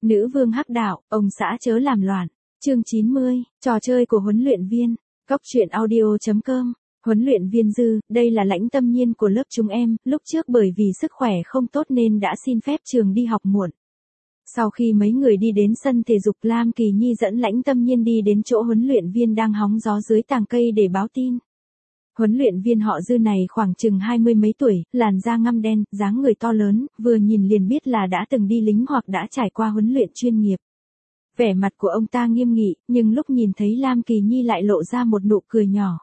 Nữ vương hắc đạo, ông xã chớ làm loạn. Chương 90, trò chơi của huấn luyện viên. Cóc truyện audio.com. Huấn luyện viên Dư, đây là Lãnh Tâm Nhiên của lớp chúng em, lúc trước bởi vì sức khỏe không tốt nên đã xin phép trường đi học muộn. Sau khi mấy người đi đến sân thể dục, Lam Kỳ Nhi dẫn Lãnh Tâm Nhiên đi đến chỗ huấn luyện viên đang hóng gió dưới tàng cây để báo tin. Huấn luyện viên họ Dư này khoảng chừng 20 mấy tuổi, làn da ngăm đen, dáng người to lớn, vừa nhìn liền biết là đã từng đi lính hoặc đã trải qua huấn luyện chuyên nghiệp. Vẻ mặt của ông ta nghiêm nghị, nhưng lúc nhìn thấy Lam Kỳ Nhi lại lộ ra một nụ cười nhỏ.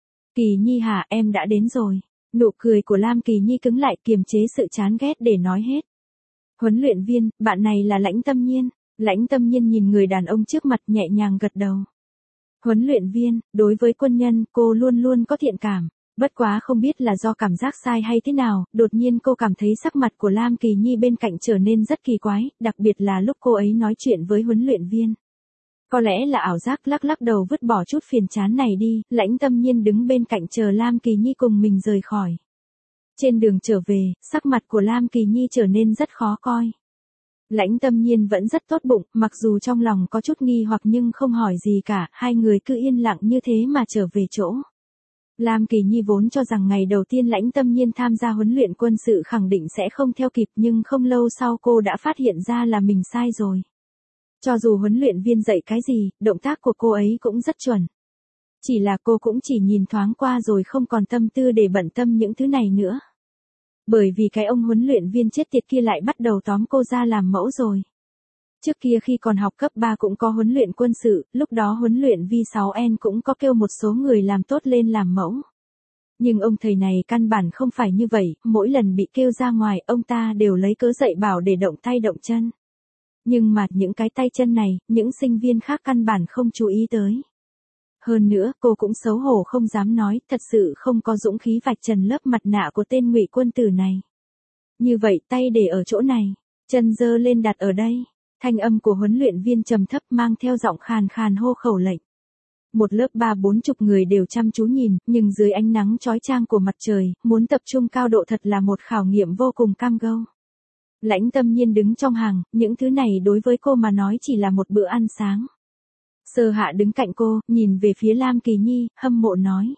Kỳ Nhi hả, em đã đến rồi. Nụ cười của Lam Kỳ Nhi cứng lại, kiềm chế sự chán ghét để nói hết. Huấn luyện viên, bạn này là Lãnh Tâm Nhiên. Lãnh Tâm Nhiên nhìn người đàn ông trước mặt nhẹ nhàng gật đầu. Huấn luyện viên, đối với quân nhân, cô luôn luôn có thiện cảm. Bất quá không biết là do cảm giác sai hay thế nào, đột nhiên cô cảm thấy sắc mặt của Lam Kỳ Nhi bên cạnh trở nên rất kỳ quái, đặc biệt là lúc cô ấy nói chuyện với huấn luyện viên. Có lẽ là ảo giác, lắc lắc đầu vứt bỏ chút phiền chán này đi, Lãnh Tâm Nhiên đứng bên cạnh chờ Lam Kỳ Nhi cùng mình rời khỏi. Trên đường trở về, sắc mặt của Lam Kỳ Nhi trở nên rất khó coi. Lãnh Tâm Nhiên vẫn rất tốt bụng, mặc dù trong lòng có chút nghi hoặc nhưng không hỏi gì cả, hai người cứ yên lặng như thế mà trở về chỗ. Lam Kỳ Nhi vốn cho rằng ngày đầu tiên Lãnh Tâm Nhiên tham gia huấn luyện quân sự khẳng định sẽ không theo kịp, nhưng không lâu sau cô đã phát hiện ra là mình sai rồi. Cho dù huấn luyện viên dạy cái gì, động tác của cô ấy cũng rất chuẩn. Chỉ là cô cũng chỉ nhìn thoáng qua rồi không còn tâm tư để bận tâm những thứ này nữa. Bởi vì cái ông huấn luyện viên chết tiệt kia lại bắt đầu tóm cô ra làm mẫu rồi. Trước kia khi còn học cấp 3 cũng có huấn luyện quân sự, lúc đó huấn luyện V6N cũng có kêu một số người làm tốt lên làm mẫu. Nhưng ông thầy này căn bản không phải như vậy, mỗi lần bị kêu ra ngoài ông ta đều lấy cớ dạy bảo để động tay động chân. Nhưng mà những cái tay chân này, những sinh viên khác căn bản không chú ý tới. Hơn nữa, cô cũng xấu hổ không dám nói, thật sự không có dũng khí vạch trần lớp mặt nạ của tên Ngụy Quân Tử này. Như vậy, tay để ở chỗ này, chân giơ lên đặt ở đây. Thanh âm của huấn luyện viên trầm thấp mang theo giọng khàn khàn hô khẩu lệnh. Một lớp 30-40 người đều chăm chú nhìn, nhưng dưới ánh nắng chói chang của mặt trời, muốn tập trung cao độ thật là một khảo nghiệm vô cùng cam go. Lãnh Tâm Nhiên đứng trong hàng, những thứ này đối với cô mà nói chỉ là một bữa ăn sáng. Sơ Hạ đứng cạnh cô, nhìn về phía Lam Kỳ Nhi, hâm mộ nói.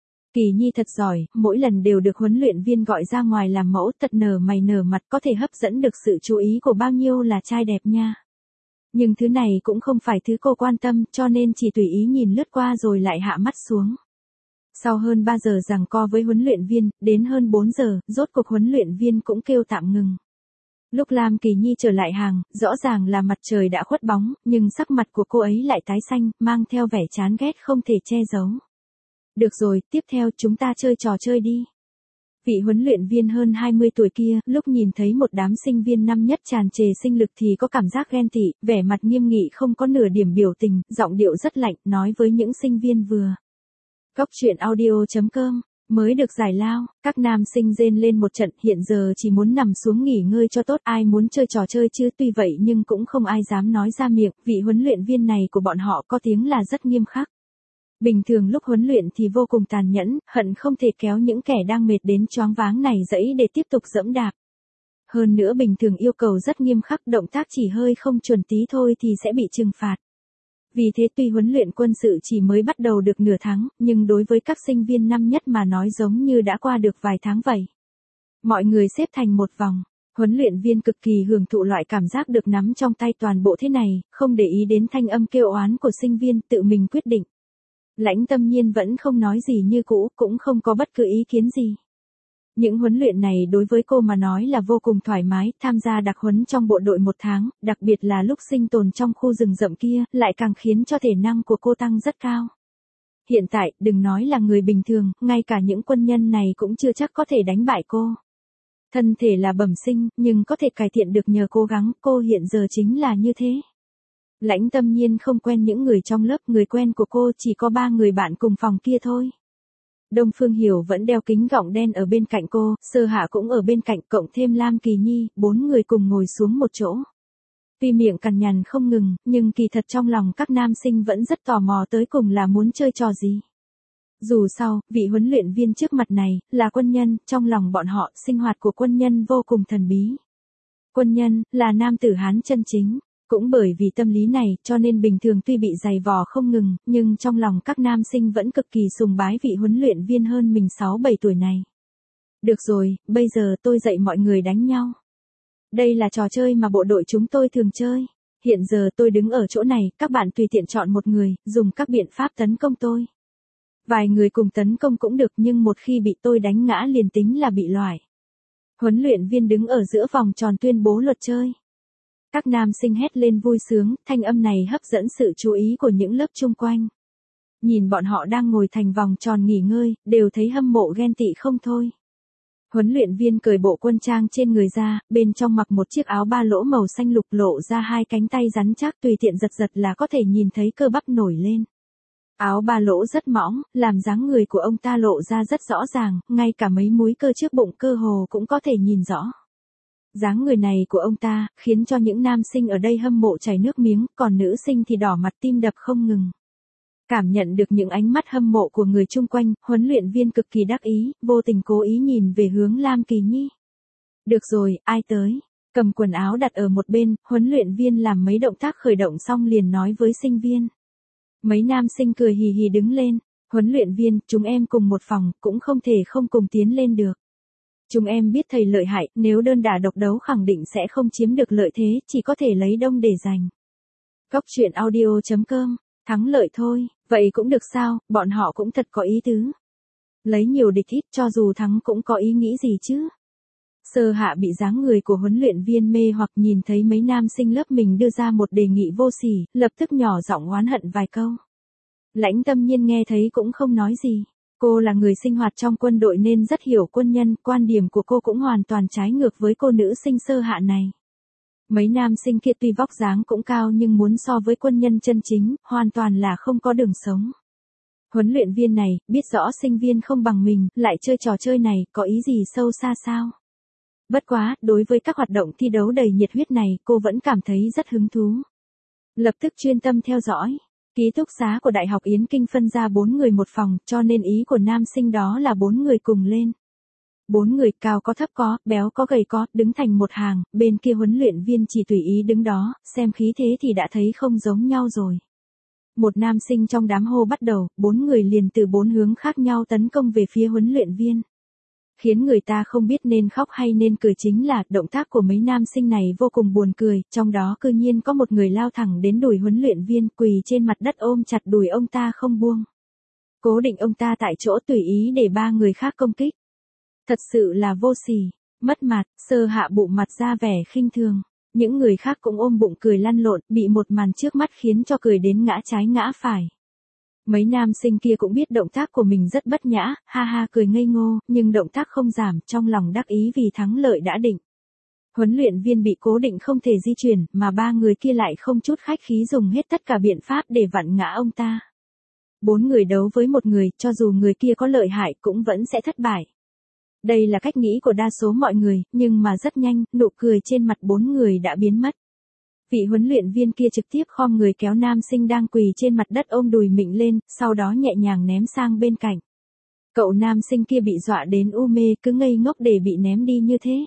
Kỳ Nhi thật giỏi, mỗi lần đều được huấn luyện viên gọi ra ngoài làm mẫu, tật nở mày nở mặt, có thể hấp dẫn được sự chú ý của bao nhiêu là trai đẹp nha. Nhưng thứ này cũng không phải thứ cô quan tâm, cho nên chỉ tùy ý nhìn lướt qua rồi lại hạ mắt xuống. Sau hơn 3 giờ giằng co với huấn luyện viên, đến hơn 4 giờ, rốt cuộc huấn luyện viên cũng kêu tạm ngừng. Lúc Lam Kỳ Nhi trở lại hàng, rõ ràng là mặt trời đã khuất bóng, nhưng sắc mặt của cô ấy lại tái xanh, mang theo vẻ chán ghét không thể che giấu. Được rồi, tiếp theo chúng ta chơi trò chơi đi. Vị huấn luyện viên hơn 20 tuổi kia, lúc nhìn thấy một đám sinh viên năm nhất tràn trề sinh lực thì có cảm giác ghen tị, vẻ mặt nghiêm nghị không có nửa điểm biểu tình, giọng điệu rất lạnh, nói với những sinh viên vừa. Cóc truyện audio.com. Mới được giải lao, các nam sinh rên lên một trận, hiện giờ chỉ muốn nằm xuống nghỉ ngơi cho tốt, ai muốn chơi trò chơi chứ, tuy vậy nhưng cũng không ai dám nói ra miệng, vị huấn luyện viên này của bọn họ có tiếng là rất nghiêm khắc. Bình thường lúc huấn luyện thì vô cùng tàn nhẫn, hận không thể kéo những kẻ đang mệt đến choáng váng này dẫy để tiếp tục dẫm đạp. Hơn nữa bình thường yêu cầu rất nghiêm khắc, động tác chỉ hơi không chuẩn tí thôi thì sẽ bị trừng phạt. Vì thế tuy huấn luyện quân sự chỉ mới bắt đầu được nửa tháng, nhưng đối với các sinh viên năm nhất mà nói giống như đã qua được vài tháng vậy. Mọi người xếp thành một vòng, huấn luyện viên cực kỳ hưởng thụ loại cảm giác được nắm trong tay toàn bộ thế này, không để ý đến thanh âm kêu oán của sinh viên, tự mình quyết định. Lãnh Tâm Nhiên vẫn không nói gì như cũ, cũng không có bất cứ ý kiến gì. Những huấn luyện này đối với cô mà nói là vô cùng thoải mái, tham gia đặc huấn trong bộ đội 1 tháng, đặc biệt là lúc sinh tồn trong khu rừng rậm kia, lại càng khiến cho thể năng của cô tăng rất cao. Hiện tại, đừng nói là người bình thường, ngay cả những quân nhân này cũng chưa chắc có thể đánh bại cô. Thân thể là bẩm sinh, nhưng có thể cải thiện được nhờ cố gắng, cô hiện giờ chính là như thế. Lãnh Tâm Nhiên không quen những người trong lớp, người quen của cô chỉ có 3 người bạn cùng phòng kia thôi. Đông Phương Hiểu vẫn đeo kính gọng đen ở bên cạnh cô, Sơ Hạ cũng ở bên cạnh, cộng thêm Lam Kỳ Nhi, 4 người cùng ngồi xuống một chỗ. Tuy miệng cằn nhằn không ngừng, nhưng kỳ thật trong lòng các nam sinh vẫn rất tò mò tới cùng là muốn chơi trò gì. Dù sao, vị huấn luyện viên trước mặt này, là quân nhân, trong lòng bọn họ, sinh hoạt của quân nhân vô cùng thần bí. Quân nhân, là nam tử Hán chân chính. Cũng bởi vì tâm lý này, cho nên bình thường tuy bị giày vò không ngừng, nhưng trong lòng các nam sinh vẫn cực kỳ sùng bái vị huấn luyện viên hơn mình 6-7 tuổi này. Được rồi, bây giờ tôi dạy mọi người đánh nhau. Đây là trò chơi mà bộ đội chúng tôi thường chơi. Hiện giờ tôi đứng ở chỗ này, các bạn tùy tiện chọn một người, dùng các biện pháp tấn công tôi. Vài người cùng tấn công cũng được, nhưng một khi bị tôi đánh ngã liền tính là bị loại. Huấn luyện viên đứng ở giữa vòng tròn tuyên bố luật chơi. Các nam sinh hét lên vui sướng, thanh âm này hấp dẫn sự chú ý của những lớp chung quanh. Nhìn bọn họ đang ngồi thành vòng tròn nghỉ ngơi, đều thấy hâm mộ ghen tị không thôi. Huấn luyện viên cởi bộ quân trang trên người ra, bên trong mặc một chiếc áo ba lỗ màu xanh lục, lộ ra hai cánh tay rắn chắc, tùy tiện giật giật là có thể nhìn thấy cơ bắp nổi lên. Áo ba lỗ rất mỏng, làm dáng người của ông ta lộ ra rất rõ ràng, ngay cả mấy múi cơ trước bụng cơ hồ cũng có thể nhìn rõ. Dáng người này của ông ta, khiến cho những nam sinh ở đây hâm mộ chảy nước miếng, còn nữ sinh thì đỏ mặt tim đập không ngừng. Cảm nhận được những ánh mắt hâm mộ của người chung quanh, huấn luyện viên cực kỳ đắc ý, vô tình cố ý nhìn về hướng Lam Kỳ Nhi. Được rồi, ai tới? Cầm quần áo đặt ở một bên, huấn luyện viên làm mấy động tác khởi động xong liền nói với sinh viên. Mấy nam sinh cười hì hì đứng lên. Huấn luyện viên, chúng em cùng một phòng, cũng không thể không cùng tiến lên được. Chúng em biết thầy lợi hại, nếu đơn đả độc đấu khẳng định sẽ không chiếm được lợi thế, chỉ có thể lấy đông để giành. Cóc truyện audio.com, thắng lợi thôi, vậy cũng được sao, bọn họ cũng thật có ý tứ. Lấy nhiều địch ít, cho dù thắng cũng có ý nghĩ gì chứ. Sơ Hạ bị dáng người của huấn luyện viên mê hoặc, nhìn thấy mấy nam sinh lớp mình đưa ra một đề nghị vô sỉ, lập tức nhỏ giọng oán hận vài câu. Lãnh Tâm Nhiên nghe thấy cũng không nói gì. Cô là người sinh hoạt trong quân đội nên rất hiểu quân nhân, quan điểm của cô cũng hoàn toàn trái ngược với cô nữ sinh Sơ Hạ này. Mấy nam sinh kia tuy vóc dáng cũng cao nhưng muốn so với quân nhân chân chính, hoàn toàn là không có đường sống. Huấn luyện viên này, biết rõ sinh viên không bằng mình, lại chơi trò chơi này, có ý gì sâu xa sao? Bất quá, đối với các hoạt động thi đấu đầy nhiệt huyết này, cô vẫn cảm thấy rất hứng thú. Lập tức chuyên tâm theo dõi. Ký túc xá của Đại học Yến Kinh phân ra 4 người một phòng, cho nên ý của nam sinh đó là 4 người cùng lên. 4 người, cao có thấp có, béo có gầy có, đứng thành một hàng, bên kia huấn luyện viên chỉ tùy ý đứng đó, xem khí thế thì đã thấy không giống nhau rồi. Một nam sinh trong đám hô bắt đầu, 4 người liền từ 4 hướng khác nhau tấn công về phía huấn luyện viên. Khiến người ta không biết nên khóc hay nên cười chính là động tác của mấy nam sinh này vô cùng buồn cười, trong đó cư nhiên có một người lao thẳng đến đùi huấn luyện viên, quỳ trên mặt đất ôm chặt đùi ông ta không buông. Cố định ông ta tại chỗ tùy ý để 3 người khác công kích. Thật sự là vô sỉ, mất mặt. Sơ Hạ bụng mặt ra vẻ khinh thường. Những người khác cũng ôm bụng cười lăn lộn, bị một màn trước mắt khiến cho cười đến ngã trái ngã phải. Mấy nam sinh kia cũng biết động tác của mình rất bất nhã, ha ha cười ngây ngô, nhưng động tác không giảm, trong lòng đắc ý vì thắng lợi đã định. Huấn luyện viên bị cố định không thể di chuyển, mà 3 người kia lại không chút khách khí dùng hết tất cả biện pháp để vặn ngã ông ta. 4 người đấu với một người, cho dù người kia có lợi hại cũng vẫn sẽ thất bại. Đây là cách nghĩ của đa số mọi người, nhưng mà rất nhanh, nụ cười trên mặt 4 người đã biến mất. Vị huấn luyện viên kia trực tiếp khom người kéo nam sinh đang quỳ trên mặt đất ôm đùi mình lên, sau đó nhẹ nhàng ném sang bên cạnh. Cậu nam sinh kia bị dọa đến u mê, cứ ngây ngốc để bị ném đi như thế.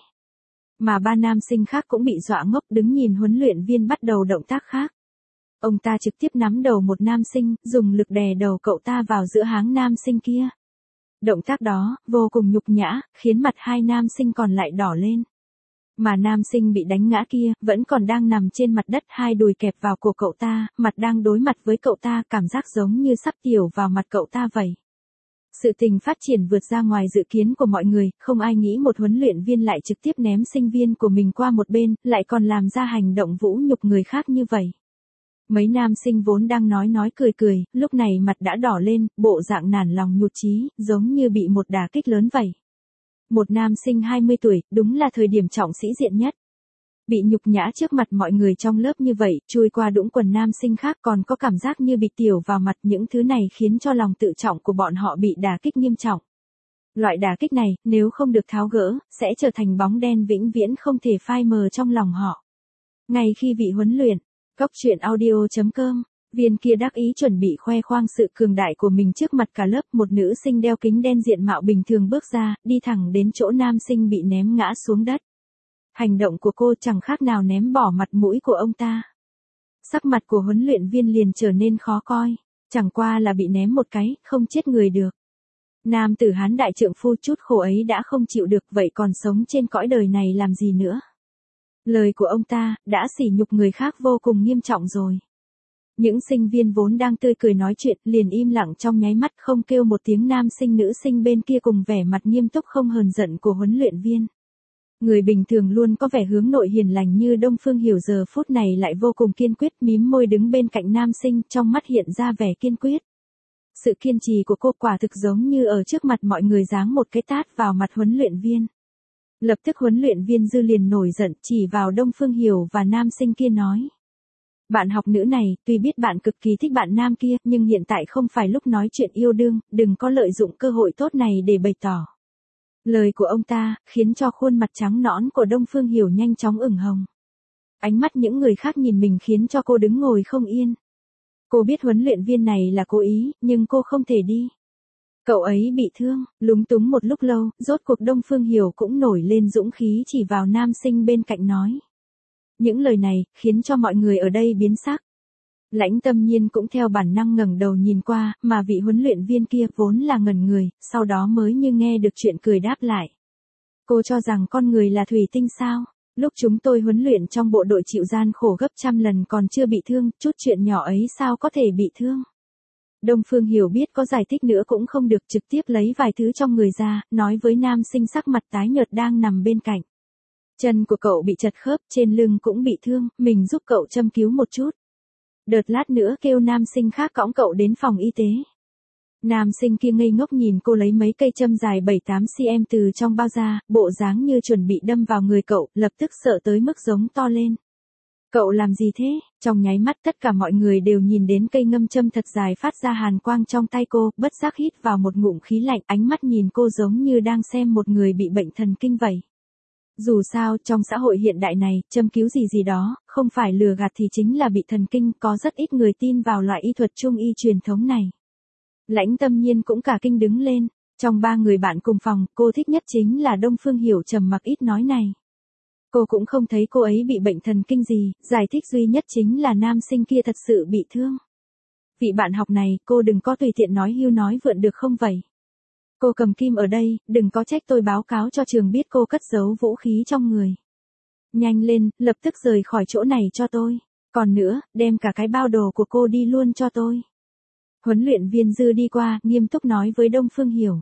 Mà 3 nam sinh khác cũng bị dọa ngốc đứng nhìn huấn luyện viên bắt đầu động tác khác. Ông ta trực tiếp nắm đầu một nam sinh, dùng lực đè đầu cậu ta vào giữa háng nam sinh kia. Động tác đó, vô cùng nhục nhã, khiến mặt 2 nam sinh còn lại đỏ lên. Mà nam sinh bị đánh ngã kia, vẫn còn đang nằm trên mặt đất, 2 đùi kẹp vào cổ cậu ta, mặt đang đối mặt với cậu ta, cảm giác giống như sắp tiểu vào mặt cậu ta vậy. Sự tình phát triển vượt ra ngoài dự kiến của mọi người, không ai nghĩ một huấn luyện viên lại trực tiếp ném sinh viên của mình qua một bên, lại còn làm ra hành động vũ nhục người khác như vậy. Mấy nam sinh vốn đang nói cười, lúc này mặt đã đỏ lên, bộ dạng nản lòng nhụt chí, giống như bị một đả kích lớn vậy. Một nam sinh 20 tuổi, đúng là thời điểm trọng sĩ diện nhất. Bị nhục nhã trước mặt mọi người trong lớp như vậy, chui qua đũng quần nam sinh khác còn có cảm giác như bị tiểu vào mặt, những thứ này khiến cho lòng tự trọng của bọn họ bị đả kích nghiêm trọng. Loại đả kích này, nếu không được tháo gỡ, sẽ trở thành bóng đen vĩnh viễn không thể phai mờ trong lòng họ. Ngay khi vị huấn luyện, cóc truyện audio.com, viên kia đắc ý chuẩn bị khoe khoang sự cường đại của mình trước mặt cả lớp, một nữ sinh đeo kính đen diện mạo bình thường bước ra, đi thẳng đến chỗ nam sinh bị ném ngã xuống đất. Hành động của cô chẳng khác nào ném bỏ mặt mũi của ông ta. Sắc mặt của huấn luyện viên liền trở nên khó coi, chẳng qua là bị ném một cái, không chết người được. Nam tử Hán đại trượng phu chút khổ ấy đã không chịu được, vậy còn sống trên cõi đời này làm gì nữa. Lời của ông ta, đã sỉ nhục người khác vô cùng nghiêm trọng rồi. Những sinh viên vốn đang tươi cười nói chuyện, liền im lặng trong nháy mắt, không kêu một tiếng. Nam sinh nữ sinh bên kia cùng vẻ mặt nghiêm túc không hờn giận của huấn luyện viên. Người bình thường luôn có vẻ hướng nội hiền lành như Đông Phương Hiểu giờ phút này lại vô cùng kiên quyết, mím môi đứng bên cạnh nam sinh, trong mắt hiện ra vẻ kiên quyết. Sự kiên trì của cô quả thực giống như ở trước mặt mọi người giáng một cái tát vào mặt huấn luyện viên. Lập tức huấn luyện viên Dư liền nổi giận, chỉ vào Đông Phương Hiểu và nam sinh kia nói. Bạn học nữ này, tuy biết bạn cực kỳ thích bạn nam kia, nhưng hiện tại không phải lúc nói chuyện yêu đương, đừng có lợi dụng cơ hội tốt này để bày tỏ. Lời của ông ta, khiến cho khuôn mặt trắng nõn của Đông Phương Hiểu nhanh chóng ửng hồng. Ánh mắt những người khác nhìn mình khiến cho cô đứng ngồi không yên. Cô biết huấn luyện viên này là cố ý, nhưng cô không thể đi. Cậu ấy bị thương, lúng túng một lúc lâu, rốt cuộc Đông Phương Hiểu cũng nổi lên dũng khí chỉ vào nam sinh bên cạnh nói. Những lời này, khiến cho mọi người ở đây biến sắc. Lãnh Tâm Nhiên cũng theo bản năng ngẩng đầu nhìn qua, mà vị huấn luyện viên kia vốn là ngẩn người, sau đó mới như nghe được chuyện cười đáp lại. Cô cho rằng con người là thủy tinh sao? Lúc chúng tôi huấn luyện trong bộ đội chịu gian khổ gấp trăm lần còn chưa bị thương, chút chuyện nhỏ ấy sao có thể bị thương? Đông Phương Hiểu biết có giải thích nữa cũng không được, trực tiếp lấy vài thứ trong người ra, nói với nam sinh sắc mặt tái nhợt đang nằm bên cạnh. Chân của cậu bị chật khớp, trên lưng cũng bị thương, mình giúp cậu châm cứu một chút. Đợt lát nữa kêu nam sinh khác cõng cậu đến phòng y tế. Nam sinh kia ngây ngốc nhìn cô lấy mấy cây châm dài 7-8 cm từ trong bao ra, bộ dáng như chuẩn bị đâm vào người cậu, lập tức sợ tới mức giống to lên. Cậu làm gì thế? Trong nháy mắt tất cả mọi người đều nhìn đến cây ngâm châm thật dài phát ra hàn quang trong tay cô, bất giác hít vào một ngụm khí lạnh, ánh mắt nhìn cô giống như đang xem một người bị bệnh thần kinh vậy. Dù sao, trong xã hội hiện đại này, châm cứu gì đó, không phải lừa gạt thì chính là bị thần kinh, có rất ít người tin vào loại y thuật trung y truyền thống này. Lãnh Tâm Nhiên cũng cả kinh đứng lên, trong ba người bạn cùng phòng, cô thích nhất chính là Đông Phương Hiểu trầm mặc ít nói này. Cô cũng không thấy cô ấy bị bệnh thần kinh gì, giải thích duy nhất chính là nam sinh kia thật sự bị thương. Vị bạn học này, cô đừng có tùy tiện nói hưu nói vượn được không vậy? Cô cầm kim ở đây, đừng có trách tôi báo cáo cho trường biết cô cất giấu vũ khí trong người. Nhanh lên, lập tức rời khỏi chỗ này cho tôi. Còn nữa, đem cả cái bao đồ của cô đi luôn cho tôi. Huấn luyện viên Dư đi qua, nghiêm túc nói với Đông Phương Hiểu.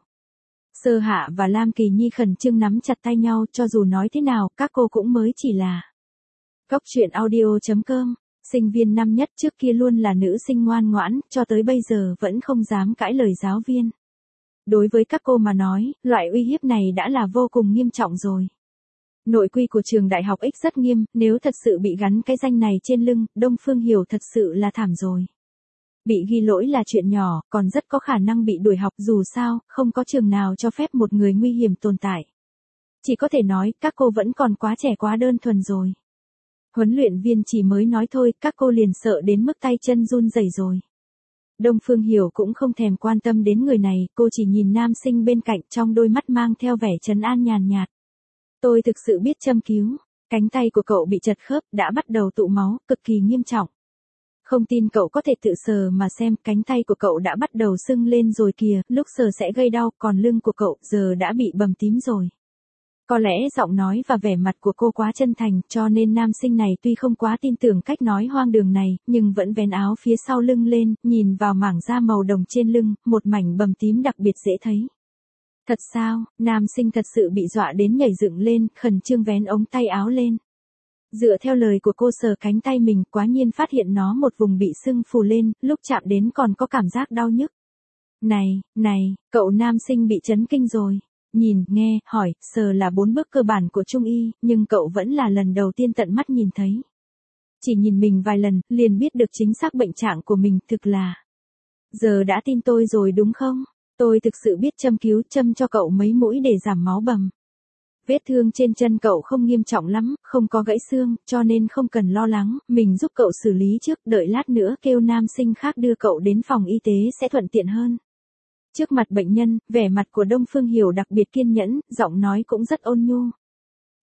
Sơ Hạ và Lam Kỳ Nhi khẩn trương nắm chặt tay nhau, cho dù nói thế nào, các cô cũng mới chỉ là. Cóc truyện audio.com, sinh viên năm nhất trước kia luôn là nữ sinh ngoan ngoãn, cho tới bây giờ vẫn không dám cãi lời giáo viên. Đối với các cô mà nói, loại uy hiếp này đã là vô cùng nghiêm trọng rồi. Nội quy của trường đại học X rất nghiêm, nếu thật sự bị gắn cái danh này trên lưng, Đông Phương Hiểu thật sự là thảm rồi. Bị ghi lỗi là chuyện nhỏ, còn rất có khả năng bị đuổi học, dù sao, không có trường nào cho phép một người nguy hiểm tồn tại. Chỉ có thể nói, các cô vẫn còn quá trẻ quá đơn thuần rồi. Huấn luyện viên chỉ mới nói thôi, các cô liền sợ đến mức tay chân run rẩy rồi. Đông Phương Hiểu cũng không thèm quan tâm đến người này, cô chỉ nhìn nam sinh bên cạnh, trong đôi mắt mang theo vẻ trấn an nhàn nhạt. Tôi thực sự biết châm cứu, cánh tay của cậu bị chật khớp, đã bắt đầu tụ máu, cực kỳ nghiêm trọng. Không tin cậu có thể tự sờ mà xem, cánh tay của cậu đã bắt đầu sưng lên rồi kìa, lúc sờ sẽ gây đau, còn lưng của cậu giờ đã bị bầm tím rồi. Có lẽ giọng nói và vẻ mặt của cô quá chân thành, cho nên nam sinh này tuy không quá tin tưởng cách nói hoang đường này, nhưng vẫn vén áo phía sau lưng lên, nhìn vào mảng da màu đồng trên lưng, một mảnh bầm tím đặc biệt dễ thấy. Thật sao? Nam sinh thật sự bị dọa đến nhảy dựng lên, khẩn trương vén ống tay áo lên. Dựa theo lời của cô sờ cánh tay mình, quá nhiên phát hiện nó một vùng bị sưng phù lên, lúc chạm đến còn có cảm giác đau nhức. Này, cậu nam sinh bị chấn kinh rồi. Nhìn, nghe, hỏi, sờ là 4 bước cơ bản của trung y, nhưng cậu vẫn là lần đầu tiên tận mắt nhìn thấy. Chỉ nhìn mình vài lần, liền biết được chính xác bệnh trạng của mình, thực là. Giờ đã tin tôi rồi đúng không? Tôi thực sự biết châm cứu, châm cho cậu mấy mũi để giảm máu bầm. Vết thương trên chân cậu không nghiêm trọng lắm, không có gãy xương, cho nên không cần lo lắng, mình giúp cậu xử lý trước, đợi lát nữa kêu nam sinh khác đưa cậu đến phòng y tế sẽ thuận tiện hơn. Trước mặt bệnh nhân, vẻ mặt của Đông Phương Hiểu đặc biệt kiên nhẫn, giọng nói cũng rất ôn nhu.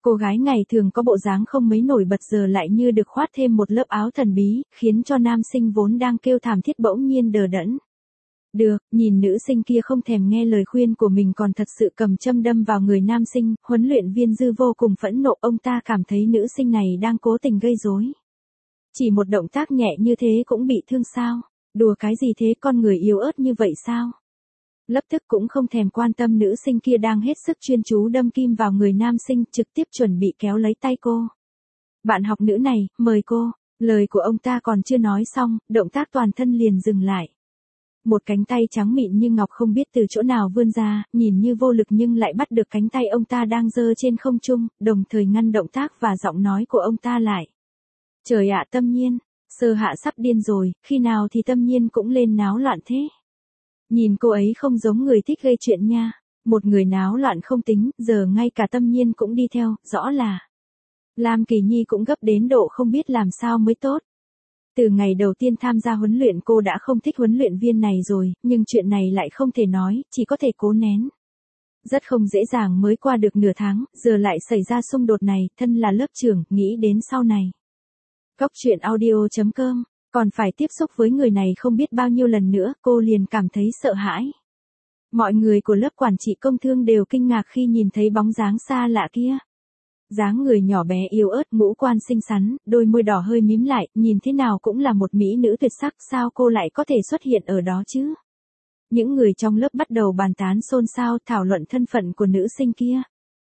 Cô gái ngày thường có bộ dáng không mấy nổi bật giờ lại như được khoác thêm một lớp áo thần bí, khiến cho nam sinh vốn đang kêu thảm thiết bỗng nhiên đờ đẫn. Được, nhìn nữ sinh kia không thèm nghe lời khuyên của mình còn thật sự cầm châm đâm vào người nam sinh, huấn luyện viên Dư vô cùng phẫn nộ, ông ta cảm thấy nữ sinh này đang cố tình gây rối. Chỉ một động tác nhẹ như thế cũng bị thương sao? Đùa cái gì thế, con người yếu ớt như vậy sao? Lập tức cũng không thèm quan tâm nữ sinh kia đang hết sức chuyên chú đâm kim vào người nam sinh, trực tiếp chuẩn bị kéo lấy tay cô. Bạn học nữ này, mời cô. Lời của ông ta còn chưa nói xong, động tác toàn thân liền dừng lại. Một cánh tay trắng mịn như ngọc không biết từ chỗ nào vươn ra, nhìn như vô lực nhưng lại bắt được cánh tay ông ta đang giơ trên không trung, đồng thời ngăn động tác và giọng nói của ông ta lại. Trời ạ, Tâm Nhiên, Sơ Hạ sắp điên rồi, khi nào thì Tâm Nhiên cũng lên náo loạn thế. Nhìn cô ấy không giống người thích gây chuyện nha, một người náo loạn không tính, giờ ngay cả Tâm Nhiên cũng đi theo, rõ là Lam Kỳ Nhi cũng gấp đến độ không biết làm sao mới tốt. Từ ngày đầu tiên tham gia huấn luyện cô đã không thích huấn luyện viên này rồi, nhưng chuyện này lại không thể nói, chỉ có thể cố nén. Rất không dễ dàng mới qua được nửa tháng, giờ lại xảy ra xung đột này, thân là lớp trưởng, nghĩ đến sau này. Cóc truyện audio.com, còn phải tiếp xúc với người này không biết bao nhiêu lần nữa, cô liền cảm thấy sợ hãi. Mọi người của lớp quản trị công thương đều kinh ngạc khi nhìn thấy bóng dáng xa lạ kia. Dáng người nhỏ bé yếu ớt, ngũ quan xinh xắn, đôi môi đỏ hơi mím lại, nhìn thế nào cũng là một mỹ nữ tuyệt sắc, sao cô lại có thể xuất hiện ở đó chứ? Những người trong lớp bắt đầu bàn tán xôn xao thảo luận thân phận của nữ sinh kia.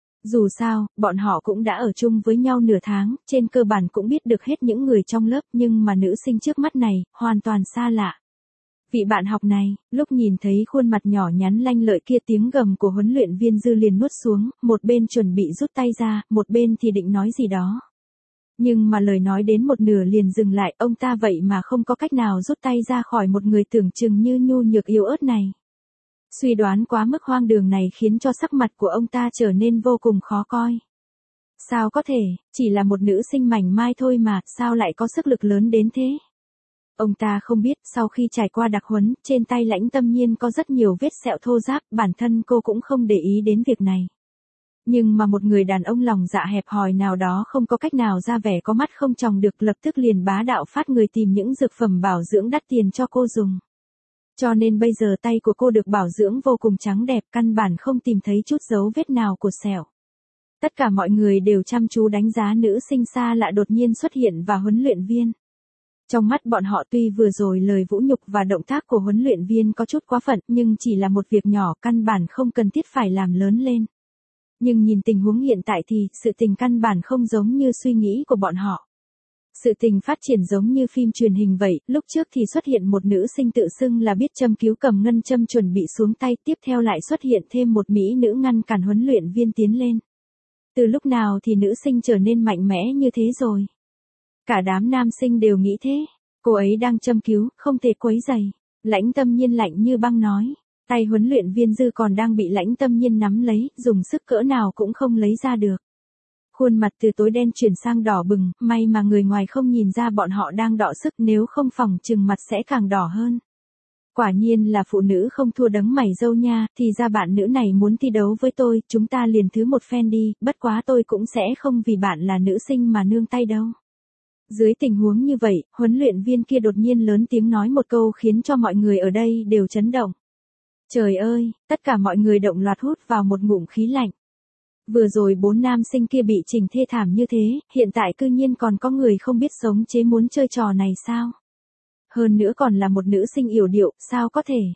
Dù sao, bọn họ cũng đã ở chung với nhau nửa tháng, trên cơ bản cũng biết được hết những người trong lớp, nhưng mà nữ sinh trước mắt này, hoàn toàn xa lạ. Vị bạn học này, lúc nhìn thấy khuôn mặt nhỏ nhắn lanh lợi kia, tiếng gầm của huấn luyện viên Dư liền nuốt xuống, một bên chuẩn bị rút tay ra, một bên thì định nói gì đó. Nhưng mà lời nói đến một nửa liền dừng lại, ông ta vậy mà không có cách nào rút tay ra khỏi một người tưởng chừng như nhu nhược yếu ớt này. Suy đoán quá mức hoang đường này khiến cho sắc mặt của ông ta trở nên vô cùng khó coi. Sao có thể, chỉ là một nữ sinh mảnh mai thôi mà, sao lại có sức lực lớn đến thế? Ông ta không biết, sau khi trải qua đặc huấn, trên tay Lãnh Tâm Nhiên có rất nhiều vết sẹo thô ráp, bản thân cô cũng không để ý đến việc này. Nhưng mà một người đàn ông lòng dạ hẹp hòi nào đó không có cách nào ra vẻ có mắt không tròng được, lập tức liền bá đạo phát người tìm những dược phẩm bảo dưỡng đắt tiền cho cô dùng. Cho nên bây giờ tay của cô được bảo dưỡng vô cùng trắng đẹp, căn bản không tìm thấy chút dấu vết nào của sẹo. Tất cả mọi người đều chăm chú đánh giá nữ sinh xa lạ đột nhiên xuất hiện và huấn luyện viên. Trong mắt bọn họ tuy vừa rồi lời vũ nhục và động tác của huấn luyện viên có chút quá phận, nhưng chỉ là một việc nhỏ, căn bản không cần thiết phải làm lớn lên. Nhưng nhìn tình huống hiện tại thì, sự tình căn bản không giống như suy nghĩ của bọn họ. Sự tình phát triển giống như phim truyền hình vậy, lúc trước thì xuất hiện một nữ sinh tự xưng là biết châm cứu cầm ngân châm chuẩn bị xuống tay, tiếp theo lại xuất hiện thêm một mỹ nữ ngăn cản huấn luyện viên tiến lên. Từ lúc nào thì nữ sinh trở nên mạnh mẽ như thế rồi? Cả đám nam sinh đều nghĩ thế. Cô ấy đang châm cứu, không thể quấy rầy. Lãnh Tâm Nhiên lạnh như băng nói. Tay huấn luyện viên Dư còn đang bị Lãnh Tâm Nhiên nắm lấy, dùng sức cỡ nào cũng không lấy ra được. Khuôn mặt từ tối đen chuyển sang đỏ bừng, may mà người ngoài không nhìn ra bọn họ đang đọ sức, nếu không phòng chừng mặt sẽ càng đỏ hơn. Quả nhiên là phụ nữ không thua đấng mày râu nha, thì ra bạn nữ này muốn thi đấu với tôi, chúng ta liền thứ một phen đi, bất quá tôi cũng sẽ không vì bạn là nữ sinh mà nương tay đâu. Dưới tình huống như vậy, huấn luyện viên kia đột nhiên lớn tiếng nói một câu khiến cho mọi người ở đây đều chấn động. Trời ơi, tất cả mọi người động loạt hút vào một ngụm khí lạnh. Vừa rồi 4 nam sinh kia bị chỉnh thê thảm như thế, hiện tại cư nhiên còn có người không biết sống chế muốn chơi trò này sao? Hơn nữa còn là một nữ sinh yểu điệu, sao có thể?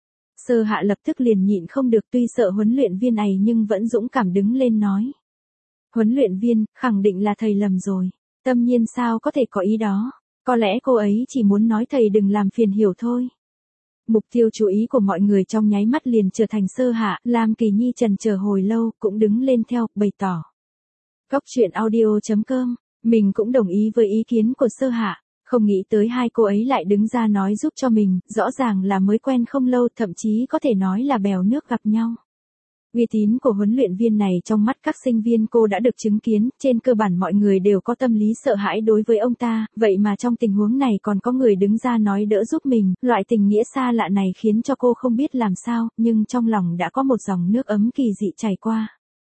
Sơ Hạ lập tức liền nhịn không được, tuy sợ huấn luyện viên này nhưng vẫn dũng cảm đứng lên nói. Huấn luyện viên, khẳng định là thầy lầm rồi. Tâm Nhiên sao có thể có ý đó? Có lẽ cô ấy chỉ muốn nói thầy đừng làm phiền hiểu thôi. Mục tiêu chú ý của mọi người trong nháy mắt liền trở thành Sơ Hạ, Lam Kỳ Nhi trần chờ hồi lâu, cũng đứng lên theo, bày tỏ. Cóc truyện audio.com, mình cũng đồng ý với ý kiến của Sơ Hạ, không nghĩ tới hai cô ấy lại đứng ra nói giúp cho mình, rõ ràng là mới quen không lâu, thậm chí có thể nói là bèo nước gặp nhau. Uy tín của huấn luyện viên này trong mắt các sinh viên cô đã được chứng kiến, trên cơ bản mọi người đều có tâm lý sợ hãi đối với ông ta, vậy mà trong tình huống này còn có người đứng ra nói đỡ giúp mình, loại tình nghĩa xa lạ này khiến cho cô không biết làm sao, nhưng trong lòng đã có một dòng nước ấm kỳ dị chảy qua.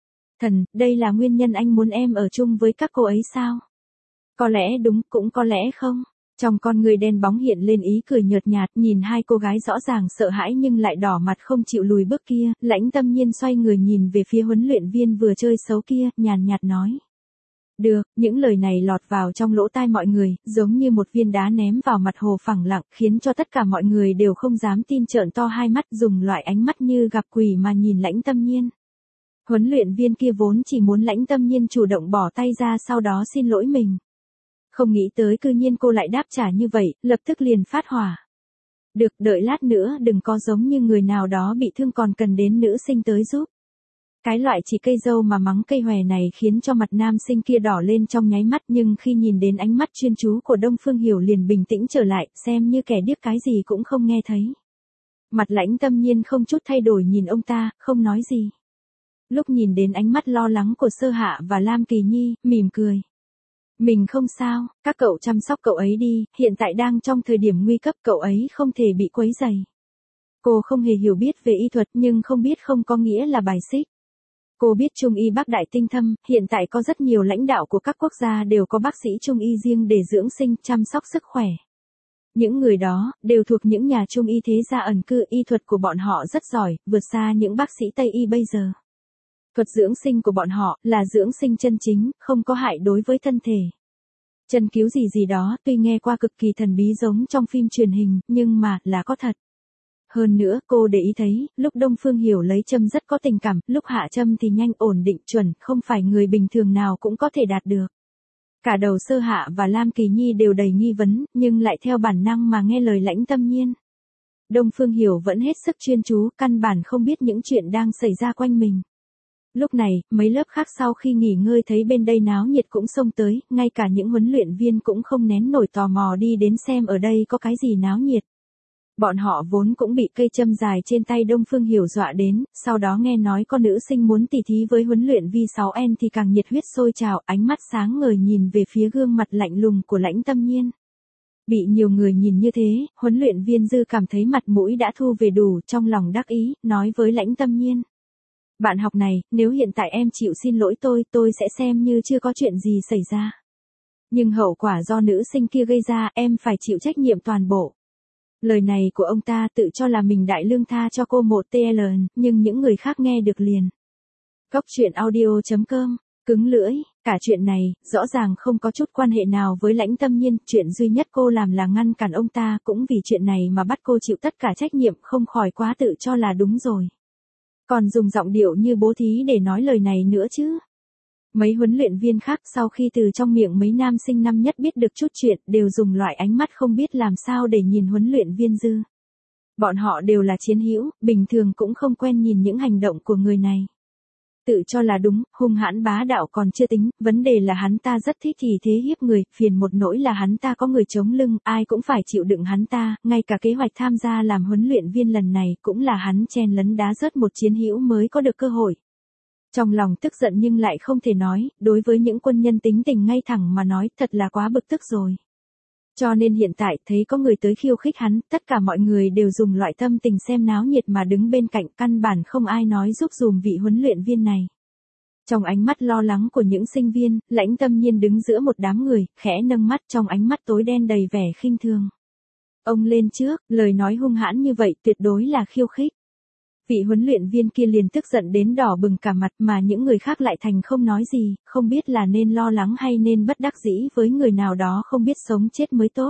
Thần, đây là nguyên nhân anh muốn em ở chung với các cô ấy sao? Có lẽ đúng, cũng có lẽ không. Trong con người đen bóng hiện lên ý cười nhợt nhạt, nhìn hai cô gái rõ ràng sợ hãi nhưng lại đỏ mặt không chịu lùi bước kia, Lãnh Tâm Nhiên xoay người nhìn về phía huấn luyện viên vừa chơi xấu kia, nhàn nhạt nói. Được, những lời này lọt vào trong lỗ tai mọi người, giống như một viên đá ném vào mặt hồ phẳng lặng, khiến cho tất cả mọi người đều không dám tin, trợn to hai mắt, dùng loại ánh mắt như gặp quỷ mà nhìn Lãnh Tâm Nhiên. Huấn luyện viên kia vốn chỉ muốn Lãnh Tâm Nhiên chủ động bỏ tay ra sau đó xin lỗi mình. Không nghĩ tới cư nhiên cô lại đáp trả như vậy, lập tức liền phát hỏa. Được, đợi lát nữa đừng có giống như người nào đó bị thương còn cần đến nữ sinh tới giúp. Cái loại chỉ cây dâu mà mắng cây hòe này khiến cho mặt nam sinh kia đỏ lên trong nháy mắt, nhưng khi nhìn đến ánh mắt chuyên chú của Đông Phương Hiểu liền bình tĩnh trở lại, xem như kẻ điếc cái gì cũng không nghe thấy. Mặt Lãnh Tâm Nhiên không chút thay đổi nhìn ông ta, không nói gì. Lúc nhìn đến ánh mắt lo lắng của Sơ Hạ và Lam Kỳ Nhi, mỉm cười. Mình không sao, các cậu chăm sóc cậu ấy đi, hiện tại đang trong thời điểm nguy cấp, cậu ấy không thể bị quấy rầy. Cô không hề hiểu biết về y thuật nhưng không biết không có nghĩa là bài xích. Cô biết Trung y Bắc Đại tinh thâm, hiện tại có rất nhiều lãnh đạo của các quốc gia đều có bác sĩ Trung y riêng để dưỡng sinh, chăm sóc sức khỏe. Những người đó, đều thuộc những nhà Trung y thế gia ẩn cư, y thuật của bọn họ rất giỏi, vượt xa những bác sĩ Tây y bây giờ. Thuật dưỡng sinh của bọn họ là dưỡng sinh chân chính, không có hại đối với thân thể. Chân cứu gì gì đó, tuy nghe qua cực kỳ thần bí giống trong phim truyền hình, nhưng mà, là có thật. Hơn nữa, cô để ý thấy, lúc Đông Phương Hiểu lấy châm rất có tình cảm, lúc hạ châm thì nhanh, ổn định, chuẩn, không phải người bình thường nào cũng có thể đạt được. Cả đầu Sơ Hạ và Lam Kỳ Nhi đều đầy nghi vấn, nhưng lại theo bản năng mà nghe lời Lãnh Tâm Nhiên. Đông Phương Hiểu vẫn hết sức chuyên chú, căn bản không biết những chuyện đang xảy ra quanh mình. Lúc này, mấy lớp khác sau khi nghỉ ngơi thấy bên đây náo nhiệt cũng xông tới, ngay cả những huấn luyện viên cũng không nén nổi tò mò đi đến xem ở đây có cái gì náo nhiệt. Bọn họ vốn cũng bị cây châm dài trên tay Đông Phương Hiểu dọa đến, sau đó nghe nói con nữ sinh muốn tỉ thí với huấn luyện viên 6N thì càng nhiệt huyết sôi trào, ánh mắt sáng ngời nhìn về phía gương mặt lạnh lùng của Lãnh Tâm Nhiên. Bị nhiều người nhìn như thế, huấn luyện viên Dư cảm thấy mặt mũi đã thu về đủ, trong lòng đắc ý, nói với Lãnh Tâm Nhiên. Bạn học này, nếu hiện tại em chịu xin lỗi tôi sẽ xem như chưa có chuyện gì xảy ra. Nhưng hậu quả do nữ sinh kia gây ra, em phải chịu trách nhiệm toàn bộ. Lời này của ông ta tự cho là mình đại lương tha cho cô một TLN, nhưng những người khác nghe được liền. Cốc truyện audio.com, cứng lưỡi, cả chuyện này, rõ ràng không có chút quan hệ nào với Lãnh Tâm Nhiên, chuyện duy nhất cô làm là ngăn cản ông ta, cũng vì chuyện này mà bắt cô chịu tất cả trách nhiệm, không khỏi quá tự cho là đúng rồi. Còn dùng giọng điệu như bố thí để nói lời này nữa chứ. Mấy huấn luyện viên khác sau khi từ trong miệng mấy nam sinh năm nhất biết được chút chuyện, đều dùng loại ánh mắt không biết làm sao để nhìn huấn luyện viên Dư. Bọn họ đều là chiến hữu, bình thường cũng không quen nhìn những hành động của người này. Tự cho là đúng, hung hãn bá đạo còn chưa tính, vấn đề là hắn ta rất thích thì thế hiếp người, phiền một nỗi là hắn ta có người chống lưng, ai cũng phải chịu đựng hắn ta, ngay cả kế hoạch tham gia làm huấn luyện viên lần này cũng là hắn chen lấn đá rớt một chiến hữu mới có được cơ hội. Trong lòng tức giận nhưng lại không thể nói, đối với những quân nhân tính tình ngay thẳng mà nói, thật là quá bực tức rồi. Cho nên hiện tại thấy có người tới khiêu khích hắn, tất cả mọi người đều dùng loại tâm tình xem náo nhiệt mà đứng bên cạnh, căn bản không ai nói giúp dùm vị huấn luyện viên này. Trong ánh mắt lo lắng của những sinh viên, Lãnh Tâm Nhiên đứng giữa một đám người, khẽ nâng mắt, trong ánh mắt tối đen đầy vẻ khinh thường. Ông lên trước, lời nói hung hãn như vậy tuyệt đối là khiêu khích. Vị huấn luyện viên kia liền tức giận đến đỏ bừng cả mặt, mà những người khác lại thành không nói gì, không biết là nên lo lắng hay nên bất đắc dĩ với người nào đó không biết sống chết mới tốt.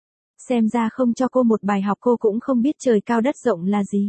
Xem ra không cho cô một bài học cô cũng không biết trời cao đất rộng là gì.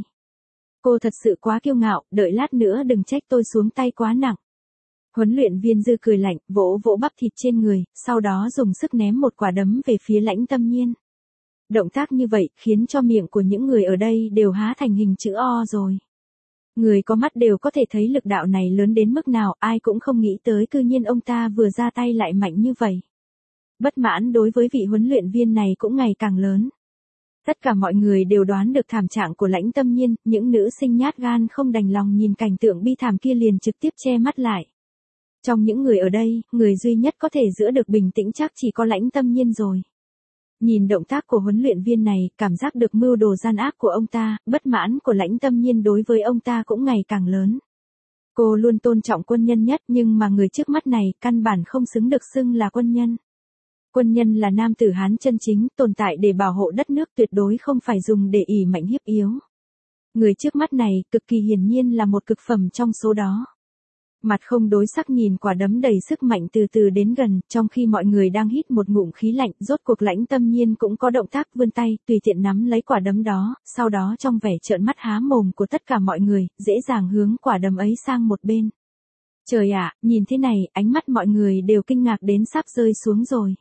Cô thật sự quá kiêu ngạo, đợi lát nữa đừng trách tôi xuống tay quá nặng. Huấn luyện viên Dư cười lạnh, vỗ vỗ bắp thịt trên người, sau đó dùng sức ném một quả đấm về phía Lãnh Tâm Nhiên. Động tác như vậy khiến cho miệng của những người ở đây đều há thành hình chữ O rồi. Người có mắt đều có thể thấy lực đạo này lớn đến mức nào, ai cũng không nghĩ tới cư nhiên ông ta vừa ra tay lại mạnh như vậy. Bất mãn đối với vị huấn luyện viên này cũng ngày càng lớn. Tất cả mọi người đều đoán được thảm trạng của Lãnh Tâm Nhiên, những nữ sinh nhát gan không đành lòng nhìn cảnh tượng bi thảm kia liền trực tiếp che mắt lại. Trong những người ở đây, người duy nhất có thể giữ được bình tĩnh chắc chỉ có Lãnh Tâm Nhiên rồi. Nhìn động tác của huấn luyện viên này, cảm giác được mưu đồ gian ác của ông ta, bất mãn của Lãnh Tâm Nhiên đối với ông ta cũng ngày càng lớn. Cô luôn tôn trọng quân nhân nhất nhưng mà người trước mắt này căn bản không xứng được xưng là quân nhân. Quân nhân là nam tử Hán chân chính, tồn tại để bảo hộ đất nước, tuyệt đối không phải dùng để ỷ mạnh hiếp yếu. Người trước mắt này cực kỳ hiển nhiên là một cực phẩm trong số đó. Mặt không đối sắc nhìn quả đấm đầy sức mạnh từ từ đến gần, trong khi mọi người đang hít một ngụm khí lạnh, rốt cuộc Lãnh Tâm Nhiên cũng có động tác vươn tay, tùy tiện nắm lấy quả đấm đó, sau đó trong vẻ trợn mắt há mồm của tất cả mọi người, dễ dàng hướng quả đấm ấy sang một bên. Trời ạ, nhìn thế này, ánh mắt mọi người đều kinh ngạc đến sắp rơi xuống rồi.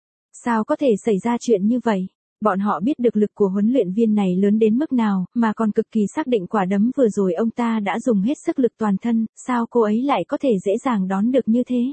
Sao có thể xảy ra chuyện như vậy? Bọn họ biết được lực của huấn luyện viên này lớn đến mức nào, mà còn cực kỳ xác định quả đấm vừa rồi ông ta đã dùng hết sức lực toàn thân, sao cô ấy lại có thể dễ dàng đón được như thế?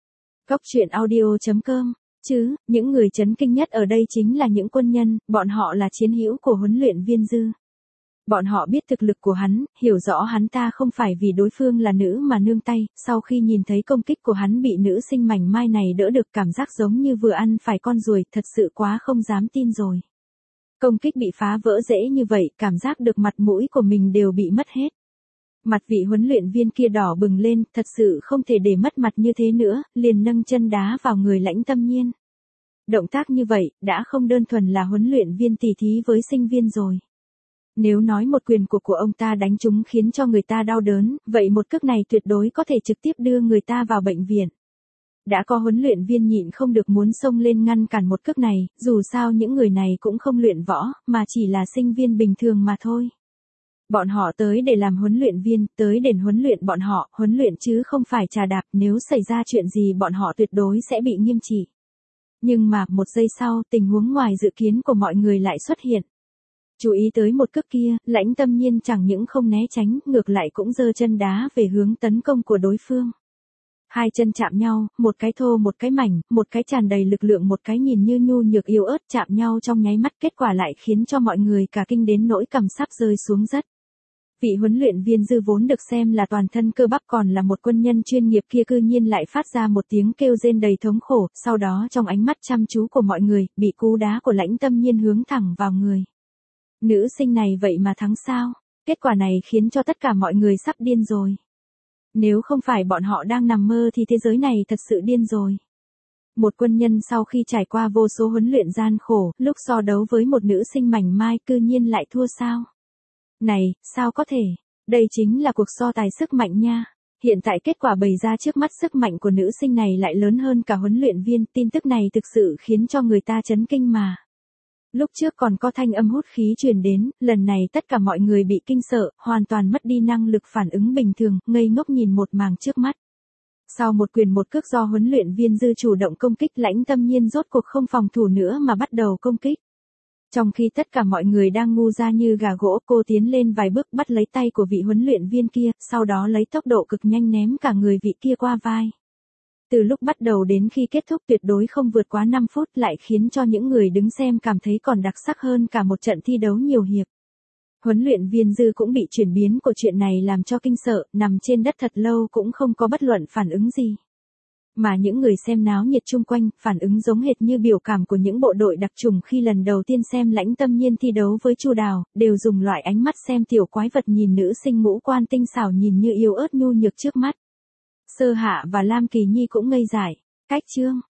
Góc truyện audio.com, những người chấn kinh nhất ở đây chính là những quân nhân, bọn họ là chiến hữu của huấn luyện viên Dư. Bọn họ biết thực lực của hắn, hiểu rõ hắn ta không phải vì đối phương là nữ mà nương tay, sau khi nhìn thấy công kích của hắn bị nữ sinh mảnh mai này đỡ được, cảm giác giống như vừa ăn phải con ruồi, thật sự quá không dám tin rồi. Công kích bị phá vỡ dễ như vậy, cảm giác được mặt mũi của mình đều bị mất hết. Mặt vị huấn luyện viên kia đỏ bừng lên, thật sự không thể để mất mặt như thế nữa, liền nâng chân đá vào người Lãnh Tâm Nhiên. Động tác như vậy, đã không đơn thuần là huấn luyện viên tỉ thí với sinh viên rồi. Nếu nói một quyền của ông ta đánh trúng khiến cho người ta đau đớn, vậy một cước này tuyệt đối có thể trực tiếp đưa người ta vào bệnh viện. Đã có huấn luyện viên nhịn không được muốn xông lên ngăn cản một cước này, dù sao những người này cũng không luyện võ, mà chỉ là sinh viên bình thường mà thôi. Bọn họ tới để làm huấn luyện viên, tới để huấn luyện bọn họ, huấn luyện chứ không phải trà đạp, nếu xảy ra chuyện gì bọn họ tuyệt đối sẽ bị nghiêm trị. Nhưng mà, một giây sau, tình huống ngoài dự kiến của mọi người lại xuất hiện. Chú ý tới một cước kia, Lãnh Tâm Nhiên chẳng những không né tránh, ngược lại cũng giơ chân đá về hướng tấn công của đối phương. Hai chân chạm nhau, một cái thô một cái mảnh, một cái tràn đầy lực lượng một cái nhìn như nhu nhược yếu ớt, chạm nhau trong nháy mắt, kết quả lại khiến cho mọi người cả kinh đến nỗi cằm sắp rơi xuống đất. Vị huấn luyện viên Dư vốn được xem là toàn thân cơ bắp còn là một quân nhân chuyên nghiệp kia cư nhiên lại phát ra một tiếng kêu rên đầy thống khổ, sau đó trong ánh mắt chăm chú của mọi người, bị cú đá của Lãnh Tâm Nhiên hướng thẳng vào người. Nữ sinh này vậy mà thắng sao? Kết quả này khiến cho tất cả mọi người sắp điên rồi. Nếu không phải bọn họ đang nằm mơ thì thế giới này thật sự điên rồi. Một quân nhân sau khi trải qua vô số huấn luyện gian khổ, lúc so đấu với một nữ sinh mảnh mai cư nhiên lại thua sao? Này, sao có thể? Đây chính là cuộc so tài sức mạnh nha. Hiện tại kết quả bày ra trước mắt, sức mạnh của nữ sinh này lại lớn hơn cả huấn luyện viên, tin tức này thực sự khiến cho người ta chấn kinh mà. Lúc trước còn có thanh âm hút khí truyền đến, lần này tất cả mọi người bị kinh sợ, hoàn toàn mất đi năng lực phản ứng bình thường, ngây ngốc nhìn một màn trước mắt. Sau một quyền một cước do huấn luyện viên Dư chủ động công kích, Lãnh Tâm Nhiên rốt cuộc không phòng thủ nữa mà bắt đầu công kích. Trong khi tất cả mọi người đang ngu ra như gà gỗ, cô tiến lên vài bước bắt lấy tay của vị huấn luyện viên kia, sau đó lấy tốc độ cực nhanh ném cả người vị kia qua vai. Từ lúc bắt đầu đến khi kết thúc tuyệt đối không vượt quá 5 phút, lại khiến cho những người đứng xem cảm thấy còn đặc sắc hơn cả một trận thi đấu nhiều hiệp. Huấn luyện viên Dư cũng bị chuyển biến của chuyện này làm cho kinh sợ, nằm trên đất thật lâu cũng không có bất luận phản ứng gì. Mà những người xem náo nhiệt chung quanh, phản ứng giống hệt như biểu cảm của những bộ đội đặc chủng khi lần đầu tiên xem Lãnh Tâm Nhiên thi đấu với Chu Đào, đều dùng loại ánh mắt xem tiểu quái vật nhìn nữ sinh ngũ quan tinh xảo nhìn như yếu ớt nhu nhược trước mắt. Sơ Hạ và Lam Kỳ Nhi cũng ngây dại. Cách chương